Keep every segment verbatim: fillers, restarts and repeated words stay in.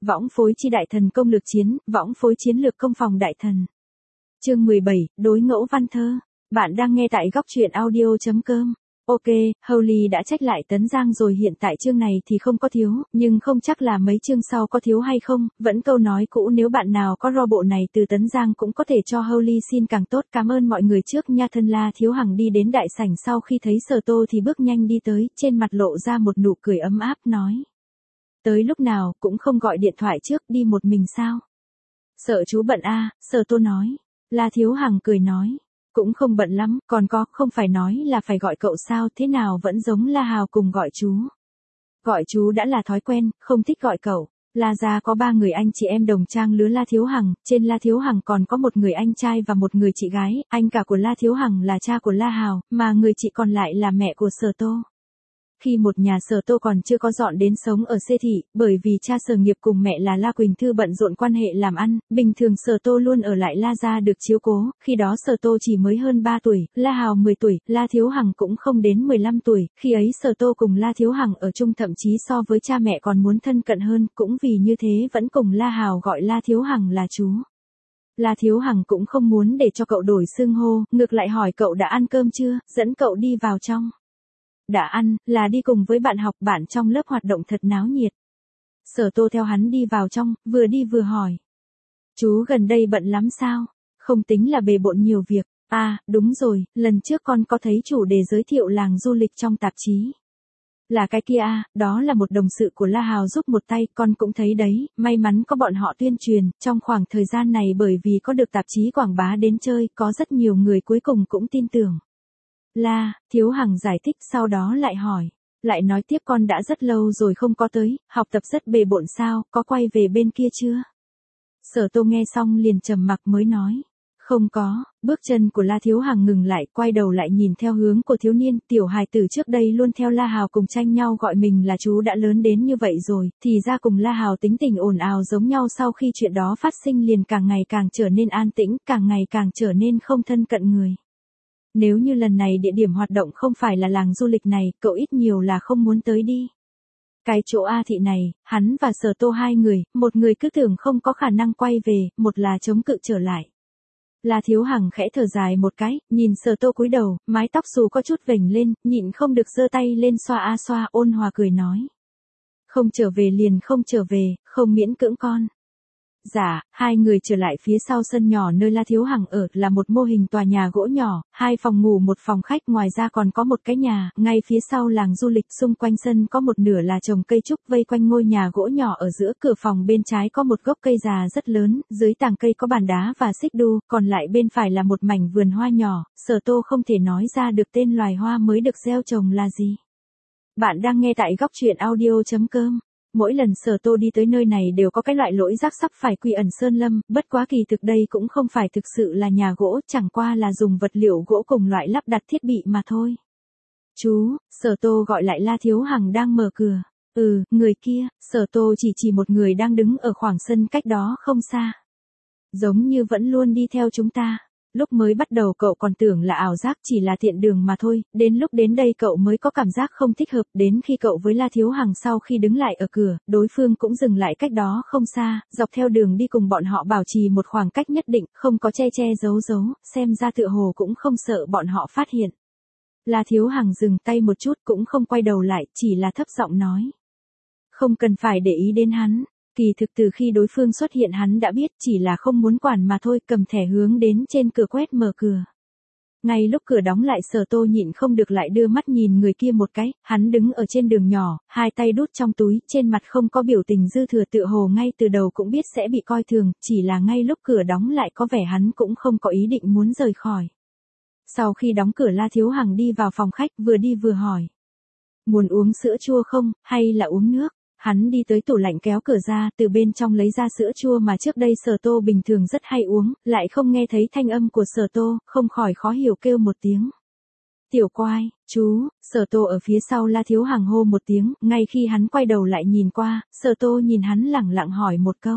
Võng phối chi đại thần công lược chiến, võng phối chiến lược công phòng đại thần. Chương mười bảy, đối ngẫu văn thơ. Bạn đang nghe tại góc truyện audio chấm com. Ok, Howley đã trách lại Tấn Giang rồi, hiện tại chương này thì không có thiếu, nhưng không chắc là mấy chương sau có thiếu hay không, vẫn câu nói cũ, nếu bạn nào có ro bộ này từ Tấn Giang cũng có thể cho Howley xin càng tốt. Cảm ơn mọi người trước nha. Thân La Thiếu Hằng đi đến đại sảnh sau khi thấy Sở Tô thì bước nhanh đi tới, trên mặt lộ ra một nụ cười ấm áp, nói. Tới lúc nào cũng không gọi điện thoại trước, đi một mình sao? Sợ chú bận à, Sở Tô nói. La Thiếu Hằng cười nói. Cũng không bận lắm, còn có, không phải nói là phải gọi cậu sao, thế nào vẫn giống La Hào cùng gọi chú. Gọi chú đã là thói quen, không thích gọi cậu. La gia có ba người anh chị em đồng trang lứa La Thiếu Hằng, trên La Thiếu Hằng còn có một người anh trai và một người chị gái, anh cả của La Thiếu Hằng là cha của La Hào, mà người chị còn lại là mẹ của Sở Tô. Khi một nhà Sở Tô còn chưa có dọn đến sống ở Xê Thị, bởi vì cha Sở Nghiệp cùng mẹ là La Quỳnh Thư bận rộn quan hệ làm ăn, bình thường Sở Tô luôn ở lại La gia được chiếu cố, khi đó Sở Tô chỉ mới hơn ba tuổi, La Hào mười tuổi, La Thiếu Hằng cũng không đến mười lăm tuổi, khi ấy Sở Tô cùng La Thiếu Hằng ở chung, thậm chí so với cha mẹ còn muốn thân cận hơn, cũng vì như thế vẫn cùng La Hào gọi La Thiếu Hằng là chú. La Thiếu Hằng cũng không muốn để cho cậu đổi xưng hô, ngược lại hỏi cậu đã ăn cơm chưa, dẫn cậu đi vào trong. Đã ăn, là đi cùng với bạn học, bạn trong lớp hoạt động thật náo nhiệt. Sở Tô theo hắn đi vào trong, vừa đi vừa hỏi. Chú gần đây bận lắm sao? Không tính là bề bộn nhiều việc. À, đúng rồi, lần trước con có thấy chủ đề giới thiệu làng du lịch trong tạp chí. Là cái kia à, đó là một đồng sự của La Hào giúp một tay, con cũng thấy đấy, may mắn có bọn họ tuyên truyền, trong khoảng thời gian này bởi vì có được tạp chí quảng bá đến chơi, có rất nhiều người cuối cùng cũng tin tưởng. La Thiếu Hằng giải thích, sau đó lại hỏi. Lại nói tiếp, con đã rất lâu rồi không có tới, học tập rất bề bộn sao, có quay về bên kia chưa? Sở Tô nghe xong liền trầm mặc mới nói. Không có, bước chân của La Thiếu Hằng ngừng lại, quay đầu lại nhìn theo hướng của thiếu niên, tiểu hài tử trước đây luôn theo La Hào cùng tranh nhau gọi mình là chú đã lớn đến như vậy rồi, thì ra cùng La Hào tính tình ồn ào giống nhau, sau khi chuyện đó phát sinh liền càng ngày càng trở nên an tĩnh, càng ngày càng trở nên không thân cận người. Nếu như lần này địa điểm hoạt động không phải là làng du lịch này, cậu ít nhiều là không muốn tới đi. Cái chỗ A Thị này, hắn và Sở Tô hai người, một người cứ tưởng không có khả năng quay về, một là chống cự trở lại. La Thiếu Hằng khẽ thở dài một cái, nhìn Sở Tô cúi đầu, mái tóc xù có chút vểnh lên, nhịn không được giơ tay lên xoa a xoa, ôn hòa cười nói. Không trở về liền không trở về, không miễn cưỡng con. Dạ, hai người trở lại phía sau sân nhỏ nơi La Thiếu Hằng ở, là một mô hình tòa nhà gỗ nhỏ, hai phòng ngủ một phòng khách, ngoài ra còn có một cái nhà, ngay phía sau làng du lịch, xung quanh sân có một nửa là trồng cây trúc vây quanh ngôi nhà gỗ nhỏ, ở giữa cửa phòng bên trái có một gốc cây già rất lớn, dưới tàng cây có bàn đá và xích đu, còn lại bên phải là một mảnh vườn hoa nhỏ, Sở Tô không thể nói ra được tên loài hoa mới được gieo trồng là gì. Bạn đang nghe tại góc truyện audio chấm com. Mỗi lần Sở Tô đi tới nơi này đều có cái loại lỗi rắc sắp phải quy ẩn sơn lâm, bất quá kỳ thực đây cũng không phải thực sự là nhà gỗ, chẳng qua là dùng vật liệu gỗ cùng loại lắp đặt thiết bị mà thôi. Chú, Sở Tô gọi lại La Thiếu Hằng đang mở cửa. Ừ, người kia, Sở Tô chỉ chỉ một người đang đứng ở khoảng sân cách đó không xa. Giống như vẫn luôn đi theo chúng ta. Lúc mới bắt đầu cậu còn tưởng là ảo giác, chỉ là tiện đường mà thôi, đến lúc đến đây cậu mới có cảm giác không thích hợp, đến khi cậu với La Thiếu Hằng sau khi đứng lại ở cửa, đối phương cũng dừng lại cách đó không xa, dọc theo đường đi cùng bọn họ bảo trì một khoảng cách nhất định, không có che che giấu giấu, xem ra tựa hồ cũng không sợ bọn họ phát hiện. La Thiếu Hằng dừng tay một chút cũng không quay đầu lại, chỉ là thấp giọng nói. Không cần phải để ý đến hắn. Kỳ thực từ khi đối phương xuất hiện hắn đã biết, chỉ là không muốn quản mà thôi, cầm thẻ hướng đến trên cửa quét mở cửa. Ngay lúc cửa đóng lại, Sở Tô nhịn không được lại đưa mắt nhìn người kia một cái, hắn đứng ở trên đường nhỏ, hai tay đút trong túi, trên mặt không có biểu tình dư thừa, tựa hồ ngay từ đầu cũng biết sẽ bị coi thường, chỉ là ngay lúc cửa đóng lại có vẻ hắn cũng không có ý định muốn rời khỏi. Sau khi đóng cửa, La Thiếu Hằng đi vào phòng khách, vừa đi vừa hỏi. Muốn uống sữa chua không, hay là uống nước? Hắn đi tới tủ lạnh kéo cửa ra, từ bên trong lấy ra sữa chua mà trước đây Sở Tô bình thường rất hay uống, lại không nghe thấy thanh âm của Sở Tô, không khỏi khó hiểu kêu một tiếng. Tiểu Quai, chú, Sở Tô ở phía sau La Thiếu Hằng hô một tiếng, ngay khi hắn quay đầu lại nhìn qua, Sở Tô nhìn hắn lẳng lặng hỏi một câu.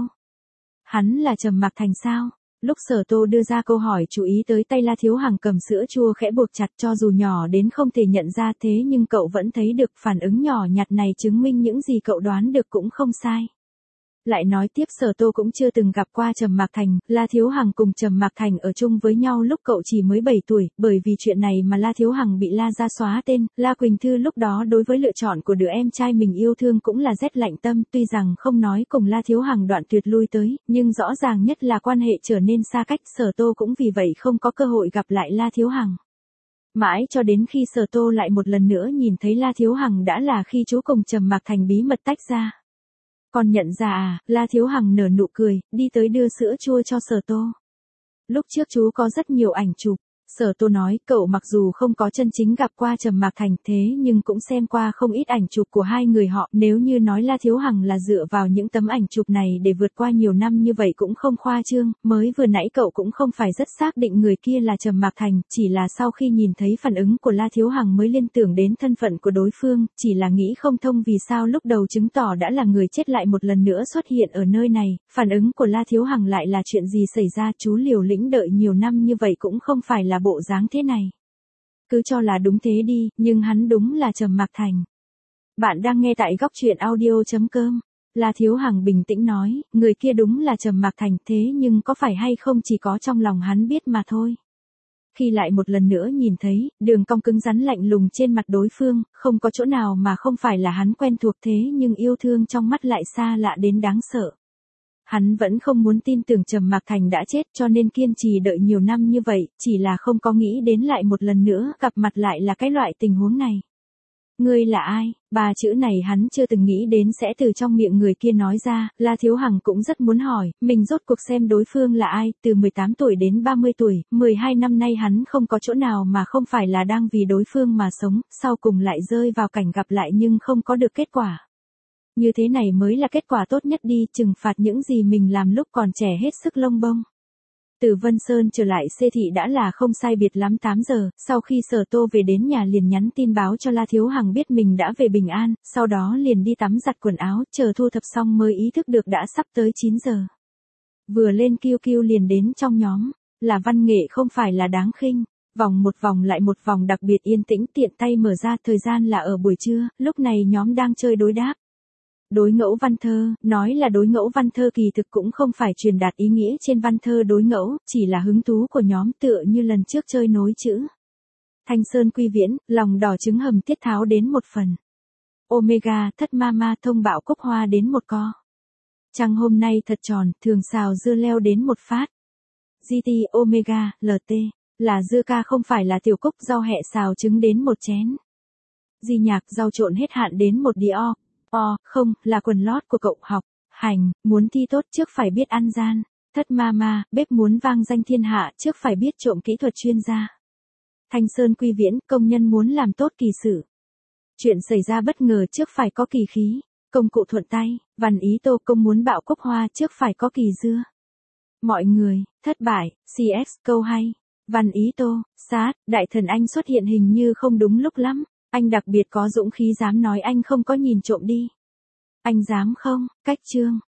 Hắn là Trầm Mặc Thành sao? Lúc Sở Tô đưa ra câu hỏi, chú ý tới tay La Thiếu Hằng cầm sữa chua khẽ buộc chặt, cho dù nhỏ đến không thể nhận ra thế nhưng cậu vẫn thấy được, phản ứng nhỏ nhặt này chứng minh những gì cậu đoán được cũng không sai. Lại nói tiếp Sở Tô cũng chưa từng gặp qua Trầm Mạc Thành, La Thiếu Hằng cùng Trầm Mạc Thành ở chung với nhau lúc cậu chỉ mới bảy tuổi, bởi vì chuyện này mà La Thiếu Hằng bị La gia xóa tên, La Quỳnh Thư lúc đó đối với lựa chọn của đứa em trai mình yêu thương cũng là rét lạnh tâm, tuy rằng không nói cùng La Thiếu Hằng đoạn tuyệt lui tới, nhưng rõ ràng nhất là quan hệ trở nên xa cách, Sở Tô cũng vì vậy không có cơ hội gặp lại La Thiếu Hằng. Mãi cho đến khi Sở Tô lại một lần nữa nhìn thấy La Thiếu Hằng đã là khi chú cùng Trầm Mạc Thành bí mật tách ra. Còn nhận ra à, La Thiếu Hằng nở nụ cười, đi tới đưa sữa chua cho Sở Tô. Lúc trước chú có rất nhiều ảnh chụp. Sở Tô nói, cậu mặc dù không có chân chính gặp qua Trầm Mạc Thành thế nhưng cũng xem qua không ít ảnh chụp của hai người họ, nếu như nói La Thiếu Hằng là dựa vào những tấm ảnh chụp này để vượt qua nhiều năm như vậy cũng không khoa trương, mới vừa nãy cậu cũng không phải rất xác định người kia là Trầm Mạc Thành, chỉ là sau khi nhìn thấy phản ứng của La Thiếu Hằng mới liên tưởng đến thân phận của đối phương, chỉ là nghĩ không thông vì sao lúc đầu chứng tỏ đã là người chết lại một lần nữa xuất hiện ở nơi này, phản ứng của La Thiếu Hằng lại là chuyện gì xảy ra, chú liều lĩnh đợi nhiều năm như vậy cũng không phải là bộ dáng thế này. Cứ cho là đúng thế đi, nhưng hắn đúng là Trầm Mạc Thành. Bạn đang nghe tại góc truyện audio chấm com. La Thiếu Hằng bình tĩnh nói, người kia đúng là Trầm Mạc Thành thế nhưng có phải hay không chỉ có trong lòng hắn biết mà thôi. Khi lại một lần nữa nhìn thấy, đường cong cứng rắn lạnh lùng trên mặt đối phương, không có chỗ nào mà không phải là hắn quen thuộc thế nhưng yêu thương trong mắt lại xa lạ đến đáng sợ. Hắn vẫn không muốn tin tưởng Trầm Mạc Thành đã chết cho nên kiên trì đợi nhiều năm như vậy, chỉ là không có nghĩ đến lại một lần nữa gặp mặt lại là cái loại tình huống này. Ngươi là ai? Ba chữ này hắn chưa từng nghĩ đến sẽ từ trong miệng người kia nói ra, La Thiếu Hằng cũng rất muốn hỏi, mình rốt cuộc xem đối phương là ai, từ mười tám tuổi đến ba mươi tuổi, mười hai năm nay hắn không có chỗ nào mà không phải là đang vì đối phương mà sống, sau cùng lại rơi vào cảnh gặp lại nhưng không có được kết quả. Như thế này mới là kết quả tốt nhất đi, trừng phạt những gì mình làm lúc còn trẻ hết sức lông bông. Từ Vân Sơn trở lại Xê Thị đã là không sai biệt lắm tám giờ, sau khi Sở Tô về đến nhà liền nhắn tin báo cho La Thiếu Hằng biết mình đã về bình an, sau đó liền đi tắm giặt quần áo, chờ thu thập xong mới ý thức được đã sắp tới chín giờ. Vừa lên kiu kiu liền đến trong nhóm, là văn nghệ không phải là đáng khinh. Vòng một vòng lại một vòng đặc biệt yên tĩnh tiện tay mở ra, thời gian là ở buổi trưa, lúc này nhóm đang chơi đối đáp. Đối ngẫu văn thơ, nói là đối ngẫu văn thơ kỳ thực cũng không phải truyền đạt ý nghĩa trên văn thơ đối ngẫu, chỉ là hứng thú của nhóm tựa như lần trước chơi nối chữ. Thanh Sơn Quy Viễn, lòng đỏ trứng hầm tiết tháo đến một phần. Omega, thất mama thông bạo cúc hoa đến một co. Trăng hôm nay thật tròn, thường xào dưa leo đến một phát. giê tê, Omega, lờ tê, là dưa ca không phải là tiểu cúc rau hẹ xào trứng đến một chén. Di nhạc rau trộn hết hạn đến một đĩa. O, không, là quần lót của cậu học, hành, muốn thi tốt trước phải biết ăn gian, thất mama, bếp muốn vang danh thiên hạ trước phải biết trộm kỹ thuật chuyên gia. Thanh Sơn Quy Viễn, công nhân muốn làm tốt kỳ sử. Chuyện xảy ra bất ngờ trước phải có kỳ khí, công cụ thuận tay, Văn Ý Tô công muốn bạo cúc hoa trước phải có kỳ dưa. Mọi người, thất bại, xê ét câu hay, Văn Ý Tô, sát, đại thần anh xuất hiện hình như không đúng lúc lắm. Anh đặc biệt có dũng khí dám nói anh không có nhìn trộm đi. Anh dám không? Cách chương.